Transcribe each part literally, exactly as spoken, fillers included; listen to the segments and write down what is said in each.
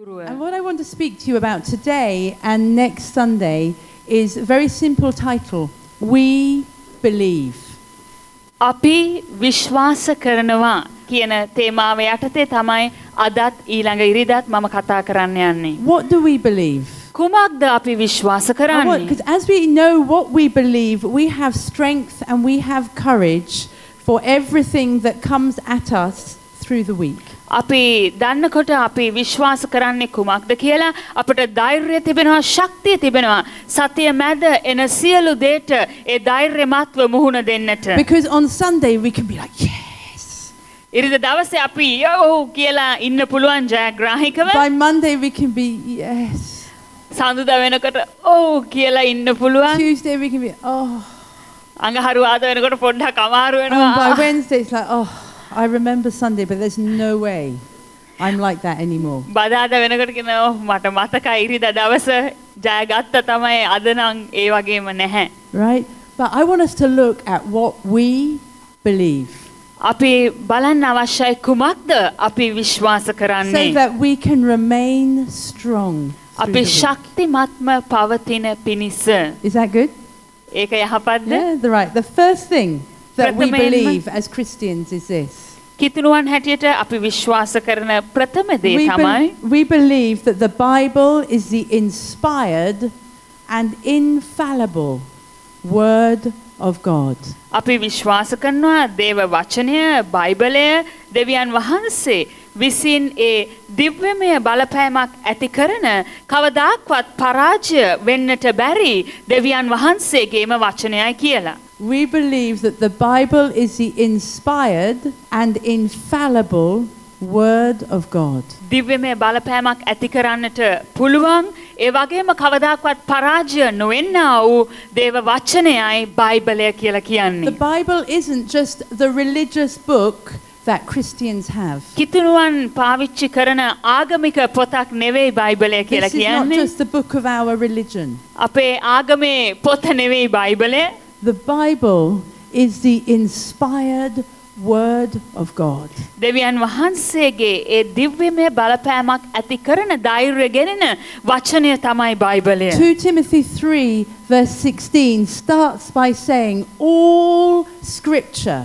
And what I want to speak to you about today and next Sunday is a very simple title. We believe. අපි විශ්වාස කරනවා කියන තේමාව යටතේ තමයි අදත් ඊළඟ ඉරිදාත් මම කතා කරන්න යන්නේ. What do we believe? කුමක්ද අපි විශ්වාස කරන්නේ? Because as we know what we believe, we have strength and we have courage for everything that comes at us through the week. අපි දන්නකොට අපි විශ්වාස කරන්නේ කුමක්ද කියලා අපිට ධෛර්යය තිබෙනවා ශක්තිය තිබෙනවා සතිය මැද එන සියලු දේට ඒ ධෛර්යමත්ව මුහුණ දෙන්නට. Because on Sunday we can be like yes. ඉරිදා දවසේ අපි යෝ කියලා ඉන්න පුළුවන් ජයග්‍රාහීකව. By Monday we can be yes. සඳුදා වෙනකොට ඔව් කියලා ඉන්න පුළුවන්. Tuesday we can be oh. අඟහරුවාදා වෙනකොට පොඩ්ඩක් අමාරු වෙනවා. And by Wednesday it's like oh I remember Sunday, but there's no way I'm like that anymore. බදාදා වෙනකොට කියනවා මට මතකයි ඉරිදා දවස ජයගත්ත තමයි අද නම් ඒ වගේම නැහැ. Right? But I want us to look at what we believe. අපි බලන්න අවශ්‍යයි කුමක්ද අපි විශ්වාස කරන්නේ. So that we can remain strong. අපි ශක්තිමත්ම පවතින පිණිස. Is that good? ඒක යහපත්ද? Yeah, the right. The first thing that we believe as Christians is this. කිතුණුවන් හැටියට අපි විශ්වාස කරන ප්‍රථම දේ තමයි we believe that the Bible is the inspired and infallible word of God. අපි විශ්වාස කරනවා දේව වචනය බයිබලය දෙවියන් වහන්සේ විසින් ඒ දිව්‍යමය බලපෑමක් ඇති කරන කවදාක්වත් පරාජය වෙන්නට බැරි දෙවියන් වහන්සේගේම වචනයයි කියලා. We believe that the Bible is the inspired and infallible word of God. දිව්‍යමය බලපෑමක් ඇති කරන්නට පුළුවන් ඒ වගේම කවදාකවත් පරාජය නොවෙන්නා වූ දේව වචනයයි බයිබලය කියලා කියන්නේ. The Bible isn't just the religious book that Christians have. කිතුණුවන් පාවිච්චි කරන ආගමික පොතක් නෙවෙයි බයිබලය කියලා This is not කියන්නේ. just the book of our religion. අපේ ආගමේ පොත නෙවෙයි බයිබලය. The Bible is the inspired word of God. දෙවියන් වහන්සේගේ ඒ දිව්‍යමය බලපෑමක් ඇති කරන ධෛර්යය ගෙනෙන වචනය තමයි බයිබලය. Second Timothy three verse sixteen starts by saying all scripture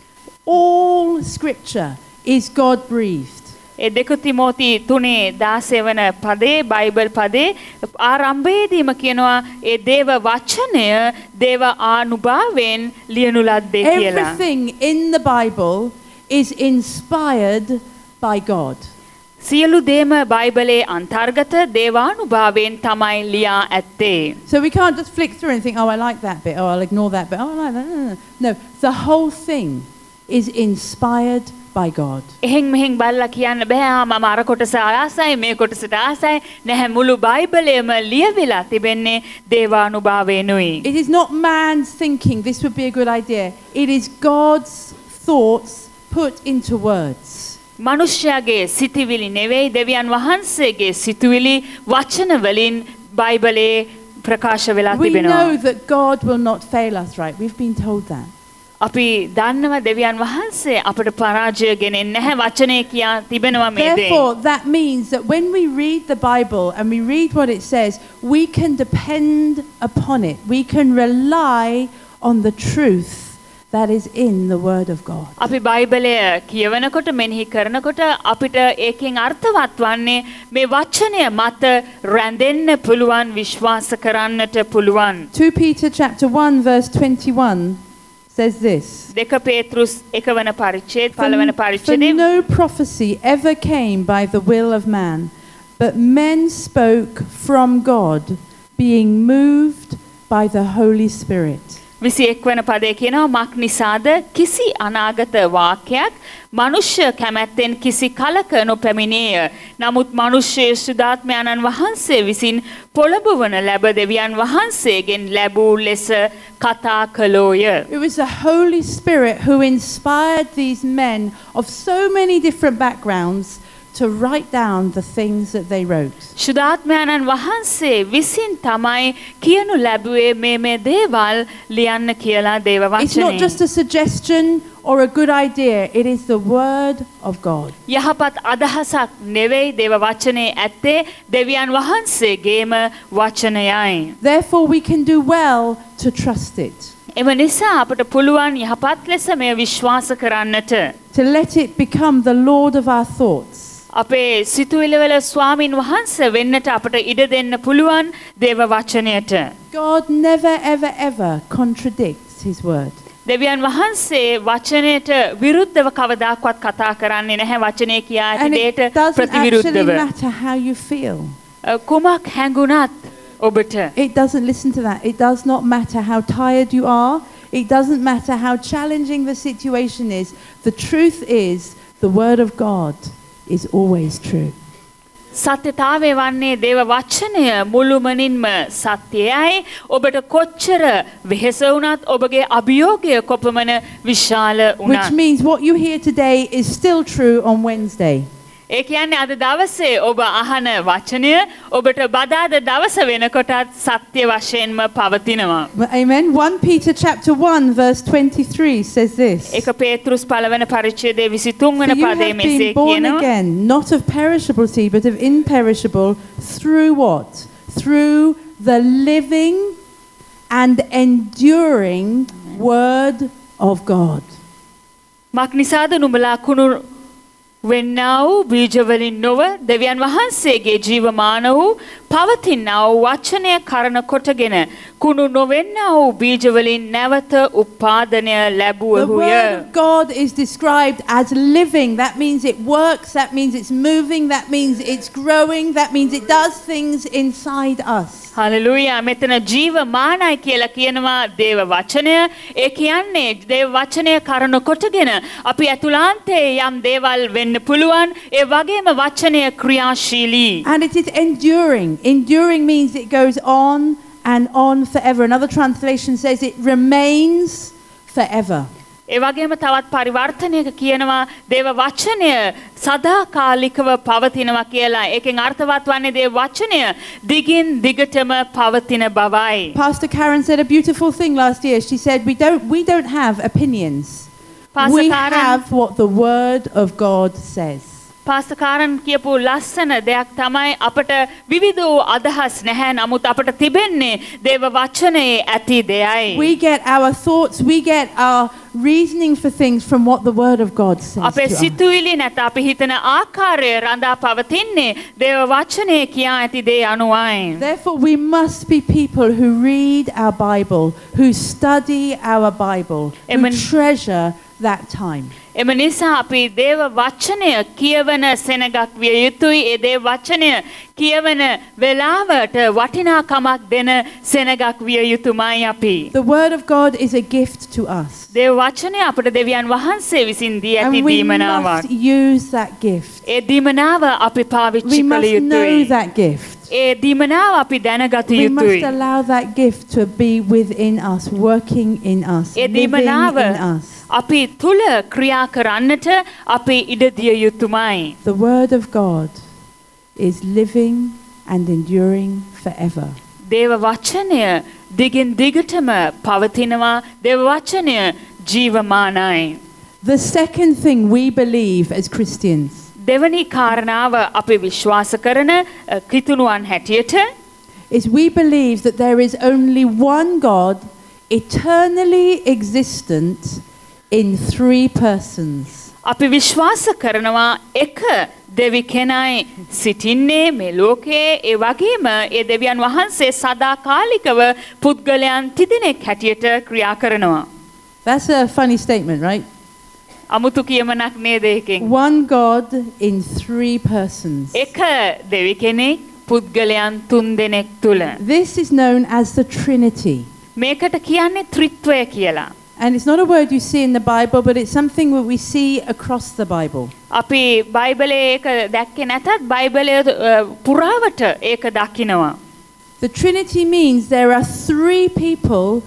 all scripture is God breathed. ඒ දෙක තිමෝති තුනේ දාසය වන පදේ බයිබල් පදේ ආරම්භයේදීම කියනවා ඒ දේව වචනය දේව ආනුභාවයෙන් ලියනු ලද්දේ කියලා. Everything in the Bible is inspired by God. සියලු දේම බයිබලයේ අන්තර්ගත දේවානුභාවයෙන් තමයි ලියා ඇත්තේ. So we can't just flick through and think oh I like that bit oh I'll ignore that bit oh I like that. No, no, no. No, the whole thing is inspired by God. එහෙන් මෙහෙන් බලලා කියන්න බෑ මම අර කොටස ආසයි මේ කොටසට ආසයි නැහැ මුළු බයිබලයම ලියවිලා තිබෙන්නේ දේවානුභාවයෙන්ුයි. It is not man's thinking this would be a good idea. It is God's thoughts put into words. මනුෂ්‍යයාගේ සිතුවිලි නෙවෙයි දෙවියන් වහන්සේගේ සිතුවිලි වචන වලින් බයිබලයේ ප්‍රකාශ වෙලා We තිබෙනවා. know that God will not fail us, right? We've been told that. අපි දන්නවා දෙවියන් වහන්සේ අපට පරාජය ගෙනෙන්නේ නැහැ වචනේ කියා තිබෙනවා මේ දේ. Therefore, that means that when we read the Bible and we read what it says, we can depend upon it. We can rely on the truth that is in the Word of God. අපි බයිබලය කියවනකොට මෙනෙහි කරනකොට අපිට ඒකෙන් අර්ථවත් වන්නේ මේ වචනය මත රැඳෙන්න පුළුවන් විශ්වාස කරන්නට පුළුවන්. Second Peter chapter one verse twenty-one says this. දෙක පේතෘස් එක වන පරිච්ඡේද පළවන For පරිච්ඡේදයේ no prophecy ever came by the will of man, but men spoke from God, being moved by the Holy Spirit. විසිඑක් වන පදයේ කියනවා මක් නිසාද කිසි අනාගත වාක්‍යයක් මනුෂ්‍ය කැමැත්තෙන් කිසි කලක නොපැමිණේය. නමුත් මනුෂ්‍ය සුදාත්මයන්න් වහන්සේ විසින් පොළඹවන ලැබ දෙවියන් වහන්සේගෙන් ලැබූ ලෙස කතා කළෝය. It was the Holy Spirit who inspired these men of so many different backgrounds to write down the things that they wrote. සුදාත්මයන්න් වහන්සේ විසින් තමයි කියනු ලැබුවේ මේ මේ දේවල් ලියන්න කියලා දේව It's not වචනේ. just a suggestion or a good idea. It is the word of God. යහපත් අදහසක් නෙවෙයි දේව වචනේ ඇත්තේ දෙවියන් වහන්සේගේම වචනයයි. Therefore, we can do well to trust it, එම නිසා අපට පුළුවන් යහපත් ලෙස මෙය විශ්වාස කරන්නට. to let it become the Lord of our thoughts. අපේ සිතුවිලිවල ස්වාමින් වහන්සේ වෙන්නට අපට ඉඩ දෙන්න පුළුවන් දේව වචනයට. God never, ever, ever contradicts his word. දෙවියන් වහන්සේ වචනයට විරුද්ධව කවදාකවත් කතා කරන්නේ නැහැ. වචනේ කියා ඇති And දෙයට it doesn't actually ප්‍රතිවිරුද්ධව. matter how you feel. කුමක් හැඟුණත් ඔබට It doesn't listen to that. It does not matter how tired you are. It doesn't matter how challenging the situation is. The truth is, the word of God is always true. සත්‍යතාවය වන්නේ දේව වචනය මුළුමනින්ම සත්‍යයයි. ඔබට කොච්චර වෙහෙස වුණත් ඔබගේ අභියෝගය කොපමණ විශාල Which වුණත්. means what you hear today is still true on Wednesday. ඒ කියන්නේ අද දවසේ ඔබ අහන වචනය ඔබට බදාද දවස වෙනකොටත් සත්‍ය වශයෙන්ම පවතිනවා. Amen. First Peter chapter one verse twenty-three says this. ඒක පේතෘස් පළවන පරිච්ඡේදයේ විසිතුන් For වන you පදයේ have මෙසේ been born කියනවා. again, not of perishable seed, but of imperishable, through what? Through the living and enduring word of God. මක් නිසාද නුඹලා කුණු වෙන්නා වූ බීජවලින් නොව දෙවියන් වහන්සේගේ ජීවමාන වූ පවතිනා වූ වචනය කරන කොටගෙන කුණු නොවෙන්නා වූ බීජවලින් නැවත උපාදනය The ලැබුවහුය. word of God is described as living. That means it works. That means it's moving. That means it's growing. That means it does things inside us. Hallelujah. මෙතන ජීවමානයි කියලා කියනවා දේව වචනය. ඒ කියන්නේ දේව වචනය කරන කොටගෙන අපි ඇතුළාන්තයේ යම් දේවල් වෙන්න පුළුවන්. ඒ වගේම වචනය ක්‍රියාශීලී. And it is enduring. Enduring means it goes on and on forever. Another translation says it remains forever. ඒ වගේම තවත් පරිවර්තනයක කියනවා දේව වචනය සදාකාලිකව පවතිනවා කියලා. ඒකෙන් අර්ථවත් වන්නේ දේව වචනය දිගින් දිගටම පවතින බවයි. Pastor Karen said a beautiful thing last year. She said, we don't, we don't have opinions. Pastor We Karen- have what the word of God says. පාස්තරකාරන් කියපු ලස්සන දෙයක් තමයි අපට විවිධ වූ අදහස් නැහැ. නමුත් අපට තිබෙන්නේ දේව වචනයේ ඇති දෙයයි. We get our thoughts, we get our reasoning for things from what the word of God says අපේ to us. සිතුවිලි නැත අපි හිතන ආකාරය රඳා පවතින්නේ දේව වචනයේ කියා ඇති දේ අනුවයි. Therefore, we must be people who read our Bible, who study our Bible, who Amen. treasure that time. එම නිසා අපි දේව වචනය කියවන සෙනගක් විය යුතුයි. ඒ දේව වචනය කියවන වෙලාවට වටිනාකමක් දෙන සෙනගක් විය යුතුමයි අපි. The word of God is a gift to us. දේව වචනය අපට දෙවියන් වහන්සේ විසින් දී ඇති And we දීමනාවක්. must use that gift. ඒ දීමනාව අපි පාවිච්චි We කළ must know යුතුයි. that gift. ඒ දීමනාව අපි දැනගත We must යුතුයි. allow that gift to be within us, working in us, A living දීමනාව in us. අපි තුල ක්‍රියා කරන්නට අපි ඉඩ දිය යුතුමයි. The word of God is living and enduring forever. දේව වචනය දිගින් දිගටම පවතිනවා. දේව වචනය ජීවමානයි. The second thing we believe as Christians දෙවනි කාරණාව අපි විශ්වාස කරන අ, ක්‍රිතුණුවන් හැටියට is we believe that there is only one God, eternally existent in three persons. අපි විශ්වාස කරනවා එක දෙවි කෙනයි සිටින්නේ මේ ලෝකයේ. ඒ වගේම ඒ දෙවියන් වහන්සේ සදාකාලිකව පුද්ගලයන් තිදෙනෙක් හැටියට ක්‍රියා කරනවා. That's a funny statement, right? අමුතු කියමනක් නේද ඒකෙන්? One God in three persons. එක දෙවි කෙනෙක් පුද්ගලයන් තුන්දෙනෙක් තුල. This is known as the Trinity. මේකට කියන්නේ ත්‍රිත්වය කියලා. And it's not a word you see in the Bible, but it's something that we see across the Bible. අපි බයිබලයේ ඒක දැක්කේ නැතත් බයිබලය අ, පුරාවට ඒක දකිනවා. The Trinity means there are three people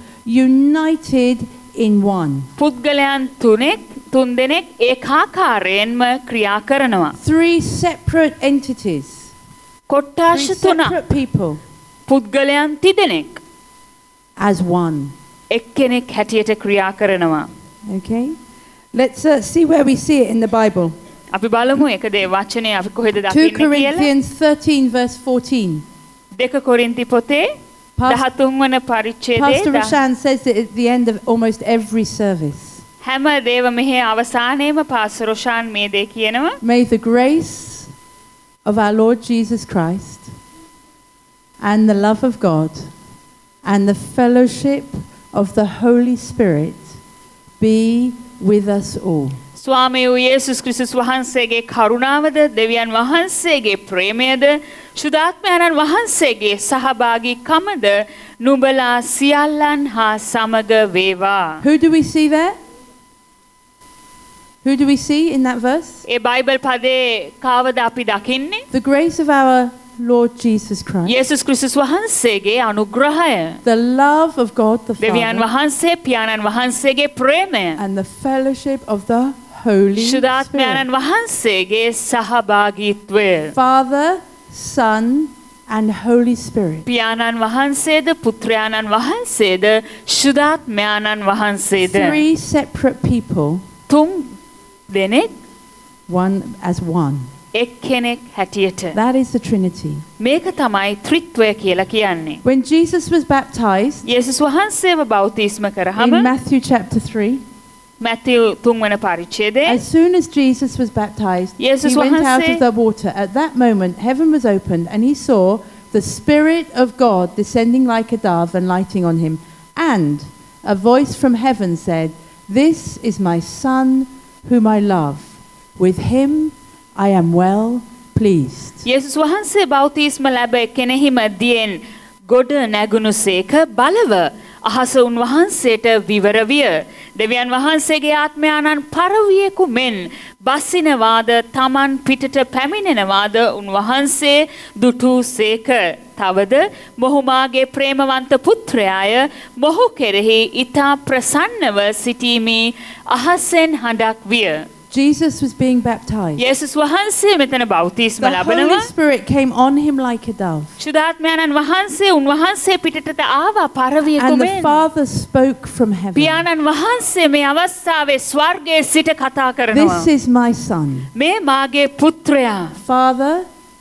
united in one. පුද්ගලයන් තුනෙක් තුන්දෙනෙක් ඒකාකාරයෙන්ම ක්‍රියා කරනවා. Three separate entities. කොට්ටාශ Three තුනක් separate people පුද්ගලයන් තිදෙනෙක් as one. එක්කෙනෙක් හැටියට ක්‍රියා කරනවා. Okay? Let's uh, see where we see it in the Bible. අපි බලමු ඒකද ඒ වචනේ අපි කොහෙද Second දකින්නේ කියලා. Corinthians thirteen verse fourteen. දෙක කොරින්ති පොතේ දහතුන් වන පරිච්ඡේදයේ Pastor Roshan says it at the end of almost every service. හැම දේව මෙහි අවසානයේම පාස්ටර් රොෂාන් මේ දේ කියනවා. May the grace of our Lord Jesus Christ and the love of God and the fellowship of the Holy Spirit be with us all. ස්වාමී වූ යේසුස් ක්‍රිස්තුස් වහන්සේගේ කරුණාවද දෙවියන් වහන්සේගේ ප්‍රේමයද ශුද්ධාත්මයන්න් වහන්සේගේ සහභාගීකමද නුඹලා සියල්ලන් හා සමග වේවා. Who do we see there? Who do we see in that verse? ඒ බයිබල් පදේ කාවද අපි දකින්නේ? The grace of our Lord Jesus Christ. යේසුස් ක්‍රිස්තුස් වහන්සේගේ අනුග්‍රහය. The love of God the දෙවියන් Father. වහන්සේ පියාණන් වහන්සේගේ ප්‍රේමය. And the fellowship of the Holy Spirit. ශුද්ධාත්මයන්න් වහන්සේගේ සහභාගීත්වය. Father, Son, and Holy Spirit. පියාණන් වහන්සේද පුත්‍රයාණන් වහන්සේද ශුද්ධාත්මයන්න් වහන්සේද Three separate people, තුන් දෙනෙක් one as one. එක්කෙනෙක් හැටියට. That is the Trinity. මේක තමයි ත්‍රිත්වය කියලා කියන්නේ. When Jesus was baptized යේසුස් වහන්සේව බෞතිස්ම කරාම in Matthew chapter three, Matthew තුන්වන පරිච්ඡේදයේ as soon as Jesus was baptized, Jesus he went out වහන්සේ- of the water. At that moment, heaven was opened, and he saw the Spirit of God descending like a dove and lighting on him. And a voice from heaven said, "This is my Son, whom I love. With him I am well pleased." යේසුස් වහන්සේ බෞතිස්ම ලැබ කෙනෙහිම දියෙන් ගොඩ නැගුණුසේක බලව අහස උන්වහන්සේට විවර විය. දෙවියන් වහන්සේගේ ආත්මයාණන් පරවියෙකු මෙන් බසිනවාද තමන් පිටට පැමිණෙනවාද උන්වහන්සේ දුටුසේක. තවද මොහු මාගේ ප්‍රේමවන්ත පුත්‍රයාය මොහු කෙරෙහි ඊතා ප්‍රසන්නව සිටීමේ අහසෙන් හඬක් විය. Jesus was being baptized. යේසුස් වහන්සේ මෙතන බෞතිස්ම The Holy ලබනවා. Spirit came on him like a dove. ශුද්ධාත්මයන්න් වහන්සේ උන්වහන්සේ පිටතට ආවා පරවියෙකු And the මෙන්. Father spoke from heaven. පියාණන් වහන්සේ මේ අවස්ථාවේ ස්වර්ගයේ සිට කතා කරනවා. This is my Son. මේ මාගේ පුත්‍රයා. Father,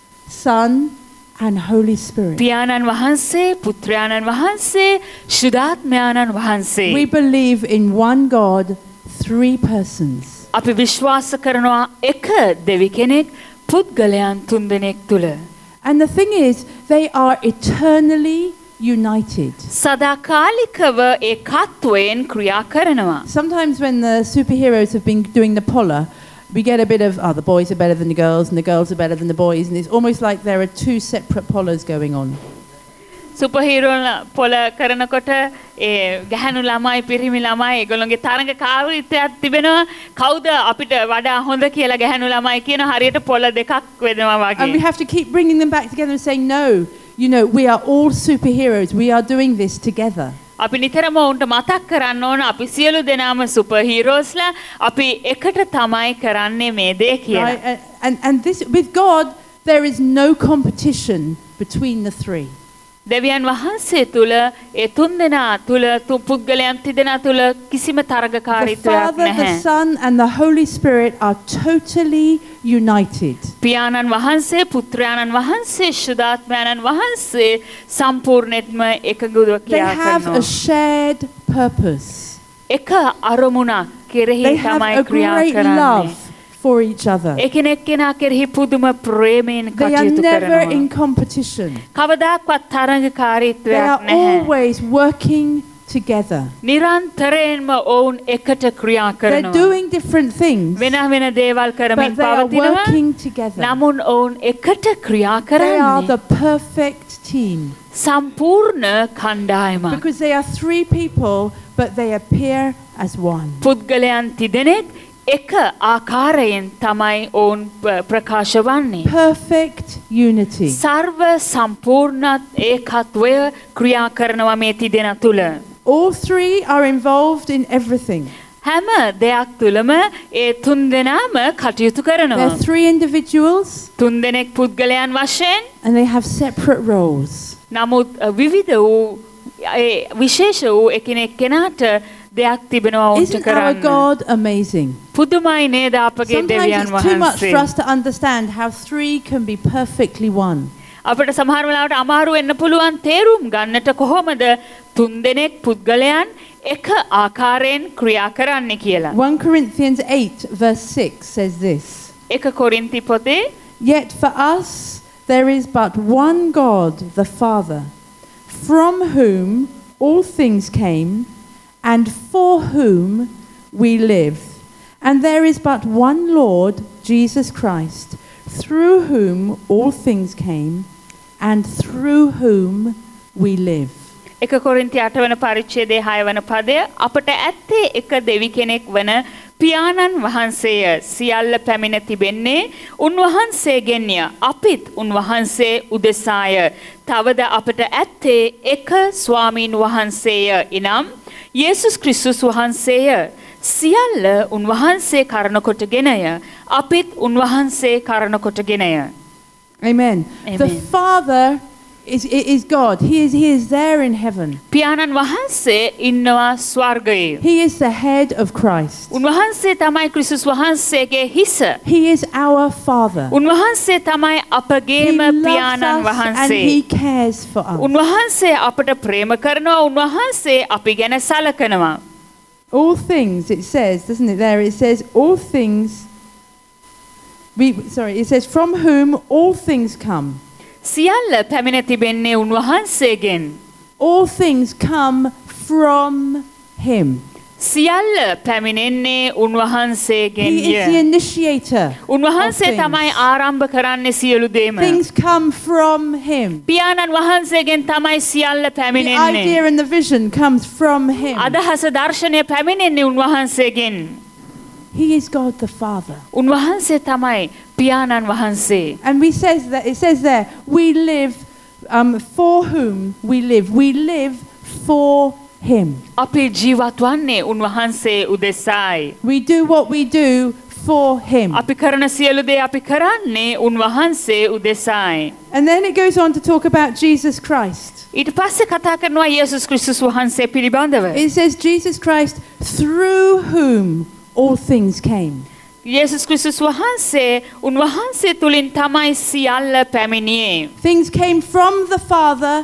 Son, and Holy Spirit. පියාණන් වහන්සේ පුත්‍රයාණන් වහන්සේ ශුද්ධාත්මයන්න් වහන්සේ. We believe in one God, three persons. අපි විශ්වාස කරනවා එක දෙවි කෙනෙක් පුද්ගලයන් තුන්දෙනෙක් තුල. And the thing is, they are eternally united. සදාකාලිකව ඒකත්වයෙන් ක්‍රියා කරනවා. Sometimes when the superheroes have been doing the polar, we get a bit of, oh, the boys are better than the girls, and the girls are better than the boys, and it's almost like there are two separate polars going on. සුපර්හීරෝ පොල කරනකොට ඒ ගැහණු ළමයි පිරිමි ළමයි ඒගොල්ලෝගේ තරඟකාරීත්වයක් තිබෙනවා. කවුද අපිට වඩා හොඳ කියලා ගැහණු ළමයි කියන හරියට පොල දෙකක් වෙනවා And we වගේ. have to keep bringing them back together and saying, no, you know, we are all superheroes. We are doing this together. අපි නිතරම උන්ට මතක් කරන්න ඕන අපි සියලු දෙනාම සුපර්හීරෝස්ලා අපි එකට තමයි කරන්නේ මේ දේ කියලා. Right? And, and, and this, with God, there is no competition between the three. දෙවියන් වහන්සේ තුල ඒ තුන් දෙනා තුල තු පුද්ගලයන් තිදෙනා තුල කිසිම The තරඟකාරීත්වයක් Father, the නැහැ. Son, and the Holy Spirit are totally united. පියාණන් වහන්සේ පුත්‍රයාණන් වහන්සේ ශුද්ධාත්මයන්න් වහන්සේ සම්පූර්ණයෙන්ම එකඟව They ක්‍රියා have a කරනවා. shared purpose. එක අරමුණක් කෙරෙහි They have තමයි a ක්‍රියා great කරන්නේ. love for each other. එකිනෙක කෙනා කෙරෙහි පුදුම ප්‍රේමයෙන් They are කටයුතු never කරනවා. in competition. කවදාක්වත් They තරඟකාරීත්වයක් are නැහැ. always working together. නිරන්තරයෙන්ම ඔවුන් එකට ක්‍රියා They're කරනවා. doing different things, වෙන වෙන දේවල් කරමින් but they are පවතිනවා. working together. නමුත් ඔවුන් එකට ක්‍රියා They are කරන්නේ the perfect team සම්පූර්ණ කණ්ඩායමක්. because they are three people, but they appear as one. පුද්ගලයන් තිදෙනෙක් එක ආකාරයෙන් තමයි ඔවුන් ප- ප්‍රකාශ වන්නේ. Perfect unity. සර්ව සම්පූර්ණ ඒකත්වය ක්‍රියා කරනවා මේ තිදෙනා තුල. All three are involved in everything. හැම දෙයක් තුලම ඒ තුන් දෙනාම කටයුතු කරනවා. They're three individuals තුන් දෙනෙක් පුද්ගලයන් වශයෙන් and they have separate roles. නමුත් අ, විවිධ වූ ඒ විශේෂ වූ එකිනෙක කෙනාට දෙයක් තිබෙනවා උන්ට Isn't our කරන්න. God amazing? පුදුමයි නේද අපගේ Sometimes දෙවියන් it's too much වහන්සේ. for us to understand how three can be perfectly one. අපිට සමහර වෙලාවට අමාරු වෙන්න පුළුවන් තේරුම් ගන්නට කොහොමද තුන්දෙනෙක් පුද්ගලයන් එක ආකාරයෙන් ක්‍රියා කරන්නේ කියලා. First Corinthians eight verse six says this. එක කොරින්ති පොතේ Yet for us there is but one God, the Father, from whom all things came and for whom we live. And there is but one Lord, Jesus Christ, through whom all things came and through whom we live. එක කොරින්ති අට වන පරිච්ඡේදයේ හය වන පදය අපට ඇත්තේ එක දෙවි කෙනෙක් වන පියාණන් වහන්සේය. සියල්ල පැමිණ තිබෙන්නේ උන්වහන්සේගෙන්ය. අපිත් උන්වහන්සේ උදෙසාය. තවද අපට ඇත්තේ එක ස්වාමීන් වහන්සේය. එනම් යේසුස් ක්‍රිස්තුස් වහන්සේය. සියල්ල උන්වහන්සේ කරන කොටගෙනය. අපිත් උන්වහන්සේ කරන කොටගෙනය. Amen. Amen. The Father is, is God. He is, he is there in heaven. පියාණන් වහන්සේ ඉන්නවා ස්වර්ගයේ. He is the head of Christ. උන්වහන්සේ තමයි ක්‍රිස්තුස් වහන්සේගේ හිස. He is our Father. උන්වහන්සේ තමයි He අපගේම loves පියාණන් us and වහන්සේ. He cares for us. උන්වහන්සේ අපට ප්‍රේම කරනවා. උන්වහන්සේ අපි ගැන සලකනවා. All things, it says, doesn't it there? It says, all things, we, sorry, it says, from whom all things come. සියල්ල පැමිණ තිබෙන්නේ උන්වහන්සේගෙන්. All things come from Him. සියල්ල පැමිණෙන්නේ He is the උන්වහන්සේගෙන්ය. initiator. උන්වහන්සේ of things. තමයි ආරම්භ කරන්නේ සියලු දේම. Things come from Him. පියාණන් වහන්සේගෙන් තමයි සියල්ල The පැමිණෙන්නේ. idea and the vision comes from Him. අදහස දර්ශනය පැමිණෙන්නේ උන්වහන්සේගෙන්. He is God the Father. උන්වහන්සේ තමයි පියාණන් වහන්සේ. And we says that it says there, we live um, for whom we live. We live for Him. අපි ජීවත් වන්නේ උන්වහන්සේ උදෙසායි. We do what we do for Him. අපි කරන සියලු දේ අපි කරන්නේ උන්වහන්සේ උදෙසායි. And then it goes on to talk about Jesus Christ. ඊට පස්සේ කතා කරනවා යේසුස් ක්‍රිස්තුස් වහන්සේ පිළිබඳව. It says Jesus Christ through whom all things came. යේසුස් ක්‍රිස්තුස් වහන්සේ උන්වහන්සේ තුලින් තමයි සියල්ල පැමිණියේ. Things came from the Father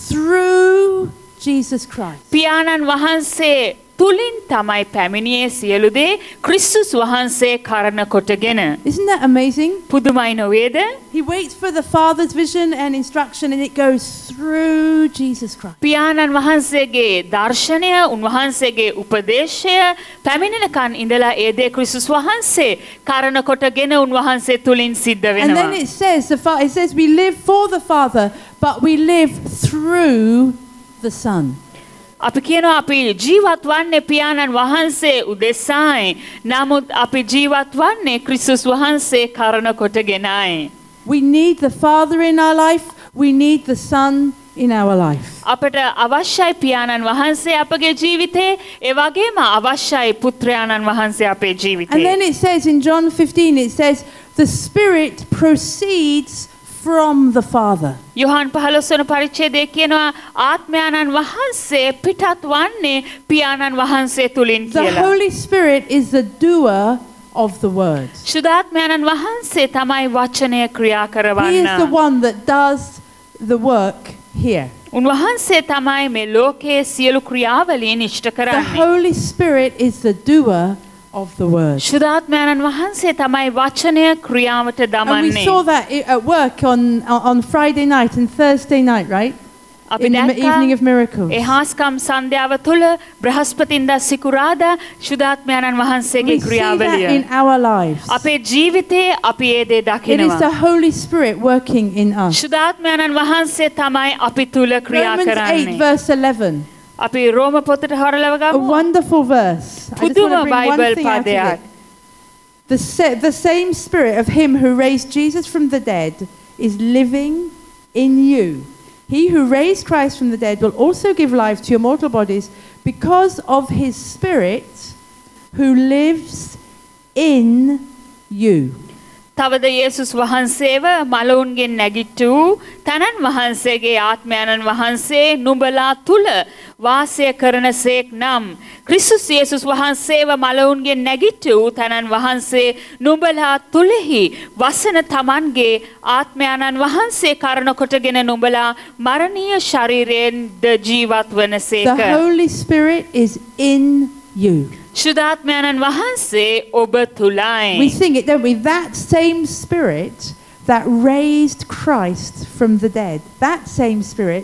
through Jesus Christ. පියාණන් වහන්සේ තුලින් තමයි පැමිණියේ සියලු දේ ක්‍රිස්තුස් වහන්සේ කරන කොටගෙන. Isn't that amazing? පුදුමයි නේද? He waits for the Father's vision and instruction and it goes through Jesus Christ. පියාණන් වහන්සේගේ දර්ශනය උන්වහන්සේගේ උපදේශය පැමිණෙනකන් ඉඳලා ඒ දේ ක්‍රිස්තුස් වහන්සේ කරන කොටගෙන උන්වහන්සේ තුලින් සිද්ධ And then වෙනවා. it says, the fa- it says we live for the Father, but we live through the Son. අපි කියනවා අපි ජීවත් වන්නේ පියාණන් වහන්සේ උදෙසායි. නමුත් අපි ජීවත් වන්නේ ක්‍රිස්තුස් වහන්සේ කරන කොටගෙනයි. We need the Father in our life. We need the Son in our life. අපට අවශ්‍යයි පියාණන් වහන්සේ අපගේ ජීවිතේ ඒ වගේම අවශ්‍යයි පුත්‍රයාණන් වහන්සේ අපේ And ජීවිතේ. then it says in John fifteen, it says, the Spirit proceeds from the Father. Yohan පහළොස් වන පරිච්ඡේදයේ කියනවා ආත්මයාණන් වහන්සේ පිටත් වන්නේ පියාණන් වහන්සේ තුලින් The කියලා. Holy Spirit is the doer of the word. සුදාත්මයාණන් වහන්සේ තමයි වචනය ක්‍රියා He is the කරවන්න. one that does the work here. උන්වහන්සේ තමයි මේ ලෝකයේ සියලු ක්‍රියාවලින් ඉෂ්ට The කරන්නේ. Holy Spirit is the doer of the word. සුදාත්මයාණන් වහන්සේ තමයි වචනය ක්‍රියාවට And we දමන්නේ. saw that i- at work on, on Friday night and Thursday night, right? අපි In the දැක්කා evening of miracles. ඒ හාස්කම් සන්ධ්‍යාව තුළ බ්‍රහස්පතින්දා සිකුරාදා සුදාත්මයාණන් වහන්සේගේ We see that ක්‍රියාවලිය. in our lives. අපේ ජීවිතේ අපි ඒ දේ It is දකිනවා. the Holy Spirit working in us. සුදාත්මයාණන් වහන්සේ තමයි අපි තුල ක්‍රියා Romans eight කරන්නේ. verse eleven. අපි රෝම පොතට හරලව A ගමු. wonderful verse. I just පුදුම want to bring one Bible thing out of පදයක්. it. The, sa- the same Spirit of Him who raised Jesus from the dead is living in you. He who raised Christ from the dead will also give life to your mortal bodies because of His Spirit who lives in you. තවද යේසුස් වහන්සේව මලවුන්ගෙන් නැගිට්ටු තනන් වහන්සේගේ ආත්මයන්න් වහන්සේ නුඹලා තුල වාසය කරනසේක් නම් ක්‍රිස්තුස් යේසුස් වහන්සේව මලවුන්ගෙන් නැගිට්ටු තනන් වහන්සේ නුඹලා තුලෙහි වසන තමන්ගේ ආත්මයන්න් වහන්සේ කරන කොටගෙන නුඹලා මරණීය ශරීරයෙන් ද ජීවත් වනසේක. The Holy Spirit is in you. ශුද්ධාත්මයන්න් වහන්සේ ඔබ තුලයි. We sing it, don't we? That same Spirit that raised Christ from the dead, that same Spirit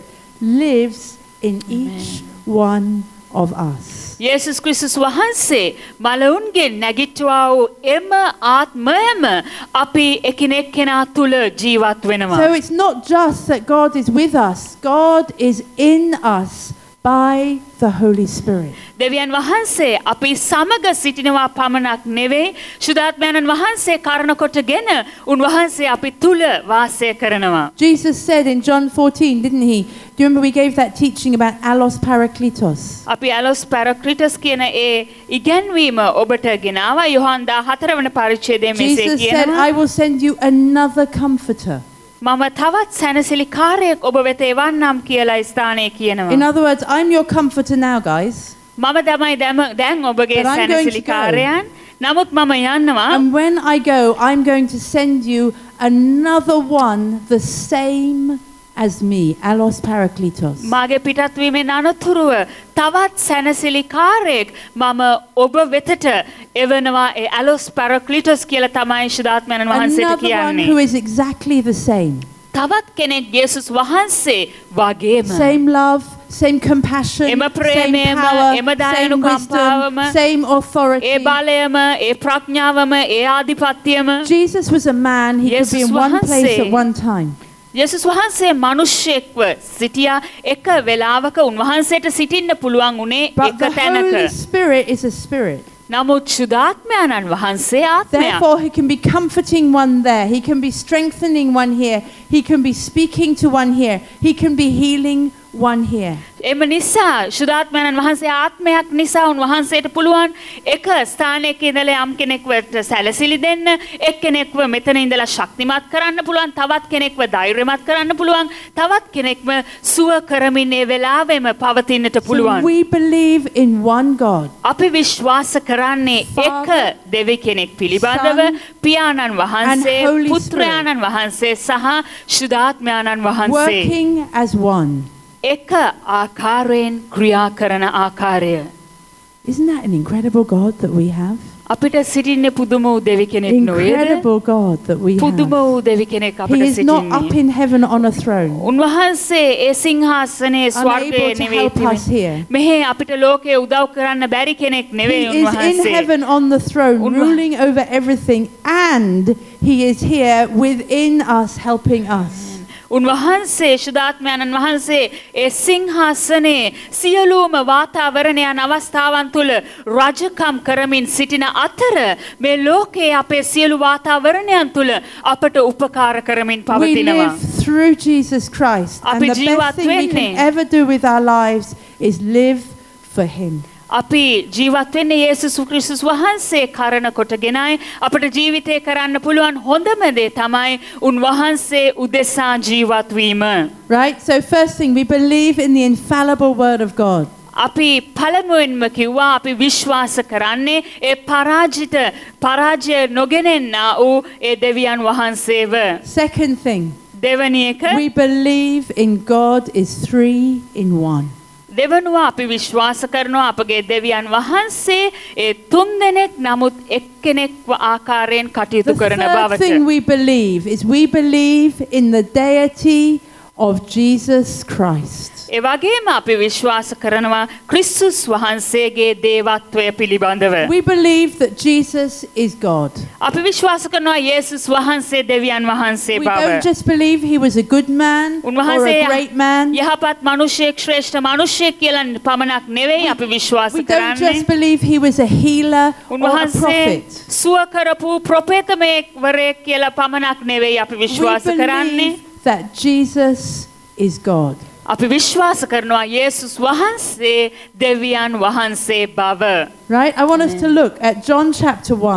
lives in each one of us. යේසුස් ක්‍රිස්තුස් වහන්සේ මලවුන්ගෙන් නැගිට්ටුවා වූ එම ආත්මයම අපි එකිනෙක කෙනා තුල ජීවත් වෙනවා. So it's not just that God is with us, God is in us by the Holy Spirit. දෙවියන් වහන්සේ අපි සමග සිටිනවා පමණක් නෙවෙයි ශුද්ධාත්මයන්න් වහන්සේ කරන කොටගෙන උන්වහන්සේ අපි තුල වාසය කරනවා. Jesus said in John fourteen, didn't he? Do you remember we gave that teaching about allos parakletos? අපි allos parakletos කියන ඒ ඉගැන්වීම ඔබට ගෙනාවා යොහන් දාහතර වන පරිච්ඡේදයේ මෙසේ Jesus said, කියනවා. I will send you another comforter. මම තවත් සැනසෙලිකාරයෙක් ඔබ වෙත එවන්නම් කියලා ස්ථානයේ කියනවා. In other words, I'm your comforter now, guys. මම තමයි දැන් ඔබගේ But I'm going to go. සැනසෙලිකාරයන්. නමුත් මම යන්නවා. And when I go, I'm going to send you another one the same as me, allos parakletos. මාගේ පිටත් වීමෙන් අනතුරුව තවත් සැනසෙලිකාරයෙක් මම ඔබ වෙතට එවනවා ඒ allos parakletos කියලා තමයි ශුද්ධාත්මයන්න් වහන්සේට Another one කියන්නේ. who is exactly the same. තවත් කෙනෙක් යේසුස් වහන්සේ වගේම Same love, same compassion, එම same ප්‍රේමයම, power, එම same දයානුකම්පාවම, wisdom, same authority. A බලයම A ප්‍රඥාවම A ආධිපත්‍යම Jesus was a man, he could be in Jesus one place වහන්සේ at one time. යේසුස් වහන්සේ මිනිසෙක්ව සිටියා එක වෙලාවක උන්වහන්සේට සිටින්න පුළුවන් උනේ But එක the තැනක. Holy Spirit is a spirit. නමුත් ශුද්ධාත්මයන්න් වහන්සේ ආත්මයක්. Therefore, he can be comforting one there. He can be strengthening one here. He can be speaking to one here. He can be healing one here. එම නිසා ශුද්ධාත්මයන්න් වහන්සේ ආත්මයක් නිසා උන්වහන්සේට පුළුවන් එක ස්ථානයක ඉඳලා යම් කෙනෙක්වට සැලසිලි දෙන්න, එක්කෙනෙක්ව මෙතන ඉඳලා ශක්තිමත් කරන්න පුළුවන්, තවත් කෙනෙක්ව ධෛර්යමත් කරන්න පුළුවන්, තවත් කෙනෙක්ව සුව කරමින් ඒ වෙලාවෙම පවතින්නට So පුළුවන්. we believe in one God. අපි විශ්වාස කරන්නේ එක දෙවි කෙනෙක් පිළිබඳව Son, පියාණන් වහන්සේ, and Holy පුත්‍රයාණන් වහන්සේ සහ ශුද්ධාත්මයන්න් වහන්සේ. Working as one. එක ආකාරයෙන් ක්‍රියා කරන ආකාරය. Isn't that an incredible God that we have? අපිට සිටින්නේ පුදුම වූ දෙවි කෙනෙක් නොවේද? Incredible God that we පුදුම have. වූ දෙවි කෙනෙක් He අපිට is not up සිටින්නේ. in heaven on a throne, උන්වහන්සේ ඒ සිංහාසනයේ ස්වර්ගයේ unable to නෙවෙයි help us තිබෙන්නේ. here. මෙහි අපිට ලෝකේ උදව් කරන්න බැරි කෙනෙක් He නෙවෙයි is in උන්වහන්සේ. heaven on the throne, Unwa- ruling over everything, and He is here within us, helping us. උන්වහන්සේ ශුද්ධාත්මයන්න් වහන්සේ ඒ සිංහාසනයේ සියලුම වාතාවරණයන් අවස්ථාවන් තුල රජකම් කරමින් සිටින අතර මේ ලෝකයේ අපේ සියලු වාතාවරණයන් තුල අපට උපකාර කරමින් We පවතිනවා. live through Jesus Christ, and අපි the ජීවත් best thing we can වෙන්නේ. ever do with our lives is live for Him. අපි ජීවත් වෙන්නේ යේසුස් ක්‍රිස්තුස් වහන්සේ කරන කොටගෙනයි අපට ජීවිතේ කරන්න පුළුවන් හොඳම දේ තමයි උන්වහන්සේ උදෙසා ජීවත් වීම. Right? So, first thing, we believe in the infallible Word of God. අපි පළමුවෙන්ම කිව්වා අපි විශ්වාස කරන්නේ ඒ පරාජිත පරාජය නොගෙනෙන්නා වූ ඒ දෙවියන් වහන්සේව. Second thing, දෙවැනි එක we believe in God is three in one. දෙවනුව අපි විශ්වාස කරනවා අපගේ දෙවියන් වහන්සේ ඒ තුන් දෙනෙක් නමුත් එක්කෙනෙක් ආකාරයෙන් කටයුතු The කරන third බවට. thing we believe is we believe in the deity of Jesus Christ. ඒ වගේම අපි විශ්වාස කරනවා ක්‍රිස්තුස් වහන්සේගේ දේවත්වය පිළිබඳව. We believe that Jesus is God. අපි විශ්වාස කරනවා යේසුස් වහන්සේ දෙවියන් වහන්සේ We බව. don't just believe he was a good man or උන්වහන්සේ a great man. යහපත් මිනිසෙක් ශ්‍රේෂ්ඨ මිනිසෙක් කියලා පමණක් නෙවෙයි අපි විශ්වාස We don't කරන්නේ. just believe he was a healer or a උන්වහන්සේ prophet. සුව කරපු ප්‍රොෆෙතමෙක් වරයෙක් කියලා පමණක් නෙවෙයි අපි We විශ්වාස කරන්නේ. believe that Jesus is God. අපි විශ්වාස කරනවා යේසුස් වහන්සේ දෙවියන් වහන්සේ බව. Right? I want us to look at John chapter one.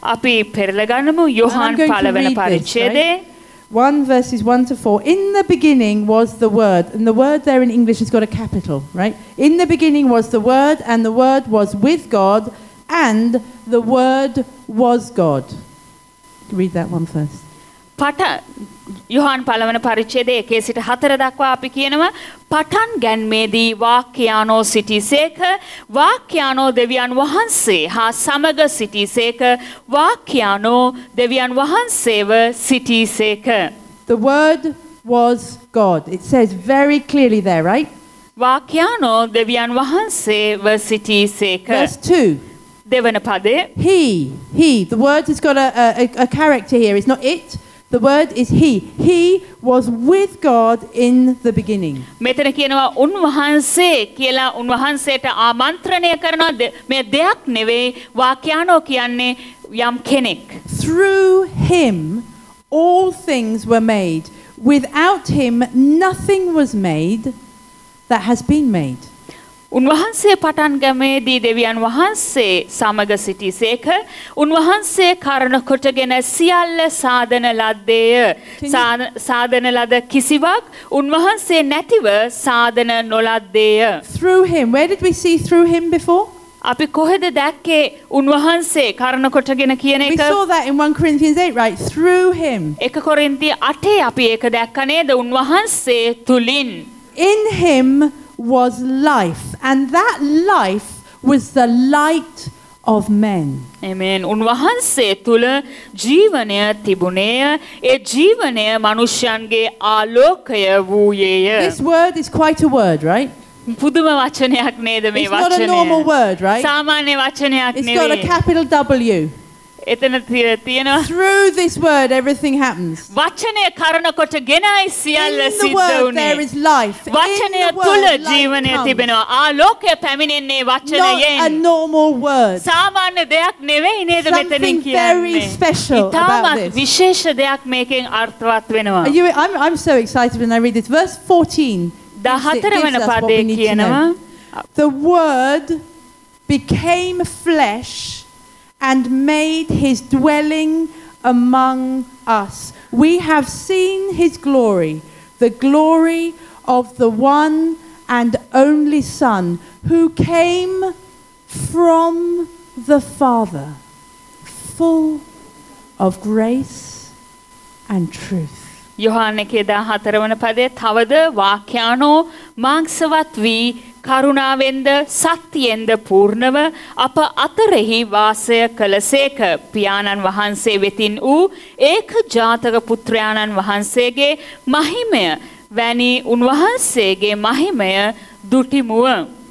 අපි පෙරලගන්නමු I'm Yohan going to පළවන read this, පරිච්ඡේදයේ right? one verses one to four. In the beginning was the Word, and the word there in English has got a capital, right? In the beginning was the Word, and the Word was with God, and the Word was God. Read that one first. පට යොහාන් පළවන පරිච්ඡේදයේ එකේ සිට හතර දක්වා අපි කියනවා පටන් ගැන්මේදී වාක්‍යානෝ සිටිසේක වාක්‍යානෝ දෙවියන් වහන්සේ හා සමග සිටිසේක වාක්‍යානෝ දෙවියන් වහන්සේව සිටිසේක. The Word was God. It says very clearly there, right? වාක්‍යානෝ දෙවියන් වහන්සේව සිටිසේක. Verse two. දෙවන පදේ He, he. The word has got a, a, a character here. It's not it. The word is he. He was with God in the beginning. මෙතන කියනවා උන්වහන්සේ කියලා උන්වහන්සේට ආමන්ත්‍රණය කරනවා මේ දෙයක් නෙවෙයි වාක්‍යානෝ කියන්නේ යම් කෙනෙක්. Through him all things were made. Without him nothing was made that has been made. උන්වහන්සේ පටන් ගැනීමේදී දෙවියන් වහන්සේ සමග සිටිසේක උන්වහන්සේ කරන කොටගෙන සියල්ල සාධන ලද්දේය සාධන ලද කිසිවක් උන්වහන්සේ නැතිව සාධන නොලද්දේය. Through him. Where did we see through him before? අපි කොහෙද දැක්කේ උන්වහන්සේ කරන කොටගෙන කියන We එක? saw that in First Corinthians eight, right? Through him. එක කොරින්ති අටේ අපි ඒක දැක්ක නේද උන්වහන්සේ තුලින්. In him was life, and that life was the light of men. Amen. උන්වහන්සේ තුල ජීවනය තිබුණේය. ඒ ජීවනය මනුෂ්‍යයන්ගේ ආලෝකය වූයේය. This word is quite a word, right? පුදුම වචනයක් නේද මේ It's not a වචනය? normal word, right? සාමාන්‍ය වචනයක් It's got a නෙවෙයි. capital W. එතන තිය- තියෙනවා Through this word, everything happens. වචනය කරනකොට ගෙනයි සියල්ල In the සිද්ධ word, there වුණේ. is life. In වචනය the තුල word, life ජීවනය comes. තිබෙනවා. ආලෝකය පැමිණෙන්නේ Not a වචනයෙන්. normal word. සාමාන්‍ය දෙයක් නෙවෙයි නේද මෙතනින් Something very කියන්නේ. special about ඉතාමත් this. විශේෂ දෙයක් මේකෙන් අර්ථවත් වෙනවා. Are you, I'm, I'm so excited when I read this. Verse fourteen. gives it- දහතර gives වන us what පදේ we need to කියනවා know. The word became flesh and made his dwelling among us. We have seen his glory, the glory of the one and only Son, who came from the Father, full of grace and truth. Yohan එකේ දහතර වන පදේ තවද වාක්‍යානෝ මාංශවත් වී කරුණාවෙන්ද සත්‍යයෙන්ද පූර්ණව අප අතරෙහි වාසය කළසේක. පියාණන් වහන්සේ වෙතින් වූ ඒක ජාතක පුත්‍රයාණන් වහන්සේගේ මහිමය වැනි උන්වහන්සේගේ මහිමය දුටිමුව.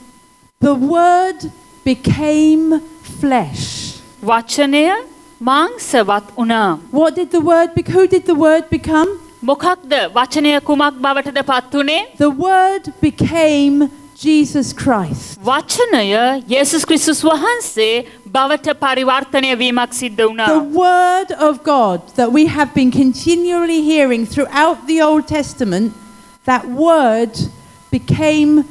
The word became flesh. වචනය මාංශවත් වුණා. What did the word be- who did the word become? මොකක්ද වචනය කුමක් බවටද පත් වුණේ? The word became Jesus Christ. වචනය යේසුස් ක්‍රිස්තුස් වහන්සේ බවට පරිවර්තනය වීමක් සිද්ධ The වුණා. word of God that we have been continually hearing throughout the Old Testament, that word became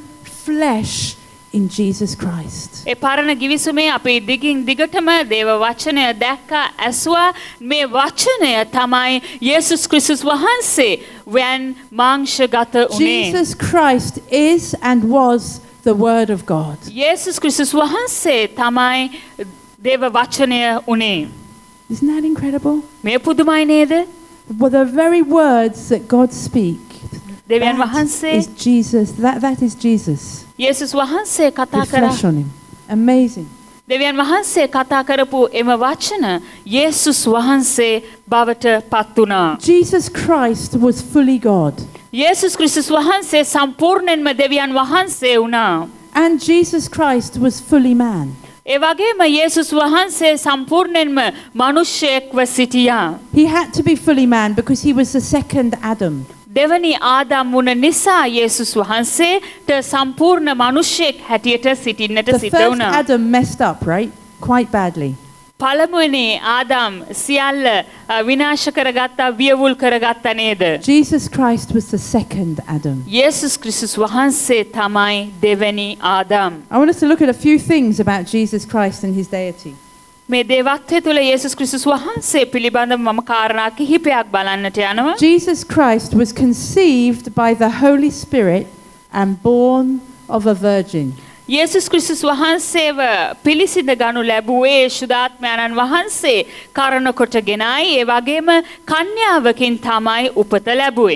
flesh in Jesus Christ. ඒ පරණ ගිවිසුමේ අපි දිගින් දිගටම දේව වචනය දැක්කා ඇසුවා. මේ වචනය තමයි යේසුස් ක්‍රිස්තුස් වහන්සේ when මාංශගත වුණේ. Jesus Christ is and was the word of God. යේසුස් ක්‍රිස්තුස් වහන්සේ තමයි දේව වචනය වුණේ. Isn't that incredible? මේ පුදුමයි නේද? Well, the very words that God speaks. දෙවියන් That වහන්සේ is Jesus. That, that is Jesus. යේසුස් වහන්සේ කතා With කරා. flesh on him. Amazing. දෙවියන් වහන්සේ කතා කරපු එම වචන යේසුස් වහන්සේ බවට පත් වුණා. Jesus Christ was fully God. යේසුස් ක්‍රිස්තුස් වහන්සේ සම්පූර්ණයෙන්ම දෙවියන් වහන්සේ වුණා. And Jesus Christ was fully man. ඒ වගේම යේසුස් වහන්සේ සම්පූර්ණයෙන්ම මිනිසෙක්ව සිටියා. He had to be fully man because he was the second Adam. දෙවනි ආදම් වුණ නිසා යේසුස් වහන්සේට සම්පූර්ණ මිනිසෙක් හැටියට සිටින්නට The සිද්ධ first වුණා. Adam messed up, right? Quite badly. පළමුවෙනි Adam සියල්ල අ, විනාශ කරගත්තා, වියවුල් කරගත්තා නේද? Jesus Christ was the second Adam. යේසුස් ක්‍රිස්තුස් වහන්සේ තමයි දෙවැනි Adam. I want us to look at a few things about Jesus Christ and his deity. මේ දේවත්වය තුළ යේසුස් ක්‍රිස්තුස් වහන්සේ පිළිබඳව මම කාරණා කිහිපයක් බලන්නට යනවා. Jesus Christ was conceived by the Holy Spirit and born of a virgin. යේසුස් ක්‍රිස්තුස් වහන්සේව පිළිසිඳ ගනු ලැබුවේ ශුද්ධාත්මයන්න් වහන්සේ කරන කොටගෙනයි ඒ වගේම කන්‍යාවකින් තමයි උපත ලැබුවේ.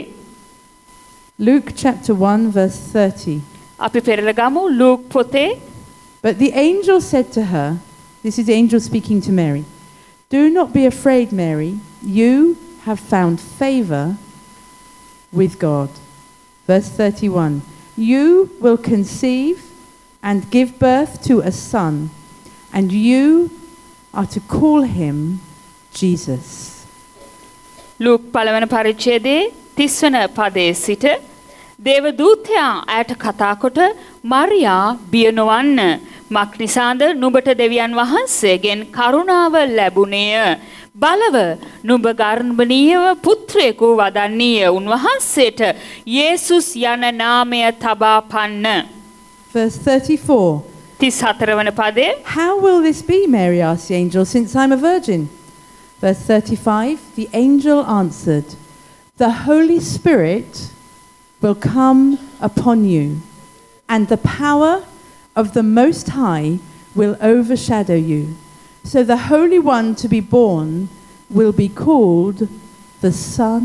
Luke chapter one verse thirty. අපි පෙරලා ගමු ලූක් පොතේ. But the angel said to her, this is the angel speaking to Mary, "Do not be afraid, Mary. You have found favor with God." Verse thirty-one. You will conceive and give birth to a son, and you are to call him Jesus. Luke පළවන පරිච්ඡේදයේ තිස් වන පදයේ සිට දේවදූතයා ඇයට කතා කොට මරියා බිය නොවන්න මක් නිසාද නුඹට දෙවියන් වහන්සේගෙන් කරුණාව ලැබුණේය බලව නුඹ ගර්භණීයව පුත්‍රයෙකු වදන්නීය උන්වහන්සේට යේසුස් යන නාමය තබා පන්න. Verse thirty-four. තිස් හතර වන පදයේ How will this be, Mary asked the angel, since I'm a virgin? Verse thirty-five. The angel answered, "The Holy Spirit will come upon you, and the power of the Most High will overshadow you. So the Holy One to be born will be called the Son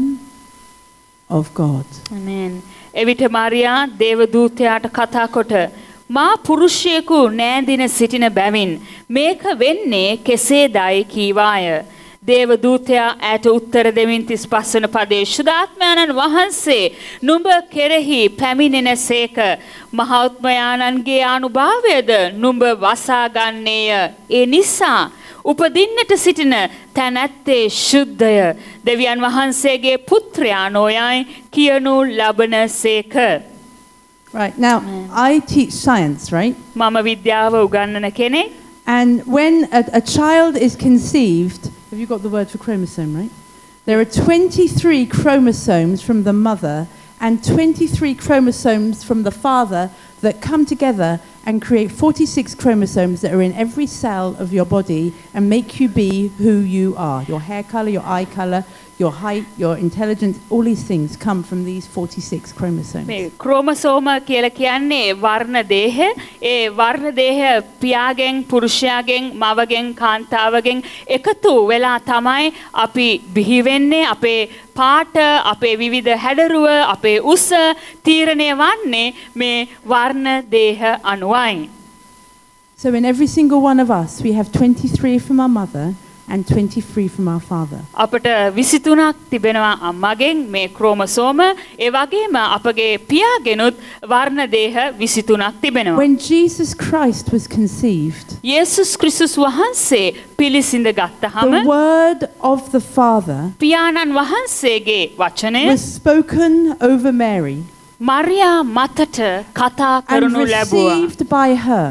of God." Amen. එවිට මාරියා දේවදූතයාට කතා කොට මා පුරුෂයෙකු නෑඳින සිටින බැවින් මේක වෙන්නේ කෙසේදයි කීවාය. දේවදූතයා ඇයට උත්තර දෙමින් තිස් පහ වන පදයේ ශුද්ධාත්මයන්න් වහන්සේ නුඹ කෙරෙහි පැමිණෙනසේක මහෞත්මයාණන්ගේ අනුභවයද නුඹ වසා ගන්නේය. ඒ නිසා උපදින්නට සිටින තැනැත්තේ ශුද්ධය දෙවියන් වහන්සේගේ පුත්‍රයා නොයයි කියනු ලබනසේක. Right, now I teach science, right? මම විද්‍යාව උගන්වන කෙනෙක්. And when a, a child is conceived, have you got the word for chromosome, right? There are twenty-three chromosomes from the mother and twenty-three chromosomes from the father that come together and create forty-six chromosomes that are in every cell of your body and make you be who you are. Your hair color, your eye color, your height, your intelligence, all these things come from these forty-six chromosomes. මේ ක්‍රෝමසෝම කියලා කියන්නේ වර්ණ දේහ. ඒ වර්ණ දේහ පියාගෙන් පුරුෂයාගෙන් මවගෙන් කාන්තාවගෙන් එකතු වෙලා තමයි අපි බිහි වෙන්නේ. අපේ පාට, අපේ විවිධ හැඩරුව, අපේ උස තීරණය වන්නේ මේ වර්ණ දේහ අනුවයි. So in every single one of us, we have twenty-three from our mother and twenty-three from our father. අපට විසි තුනක් තිබෙනවා අම්මගෙන් මේ ක්‍රෝමසෝම. ඒ වගේම අපගේ පියාගෙනුත් වර්ණ දේහ විසි තුනක් තිබෙනවා. When Jesus Christ was conceived, යේසුස් ක්‍රිස්තුස් වහන්සේ පිළිසිඳ ගත්තහම the word of the Father පියාණන් වහන්සේගේ වචනය was spoken over Mary මරියා මතට කතා and කරනු ලැබුවා. received by her.